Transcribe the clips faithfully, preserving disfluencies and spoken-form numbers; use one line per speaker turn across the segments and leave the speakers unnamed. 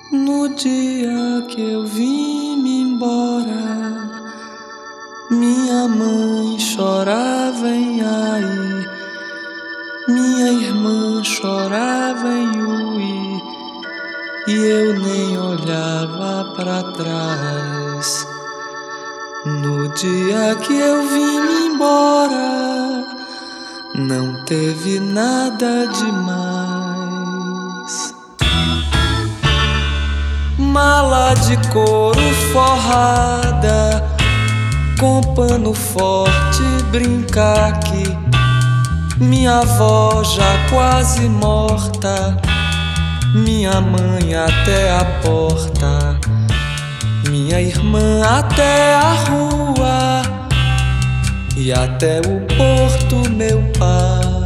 No dia que eu vim-me embora, minha mãe chorava em ai, minha irmã chorava em ui, e eu nem olhava pra trás. No dia que eu vim-me embora, não teve nada demais. Mala de couro forrada, com pano forte brincar que minha avó já quase morta, minha mãe até a porta, minha irmã até a rua e até o porto meu pai,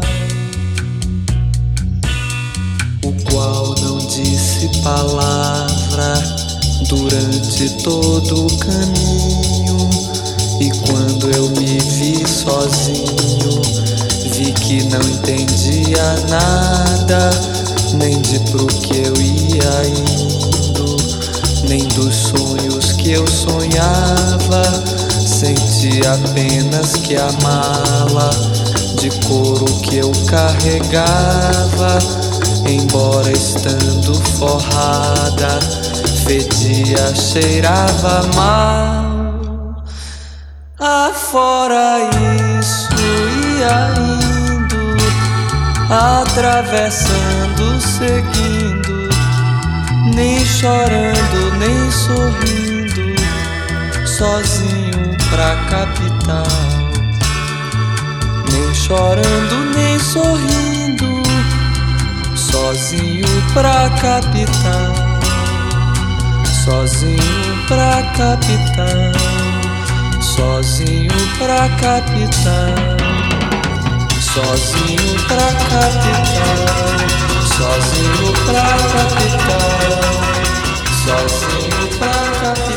o qual não disse palavra durante todo o caminho. E quando eu me vi sozinho, vi que não entendia nada, nem de pro que eu ia indo, nem dos sonhos que eu sonhava. Senti apenas que a mala de couro que eu carregava, embora estando forrada, fedia, cheirava mal. Afora isso ia indo, atravessando, seguindo, nem chorando, nem sorrindo, sozinho pra capital. Nem chorando, nem sorrindo, sozinho pra capital. Sozinho pra capital. Sozinho pra capital. Sozinho pra capital. Sozinho pra capital. Sozinho pra capital.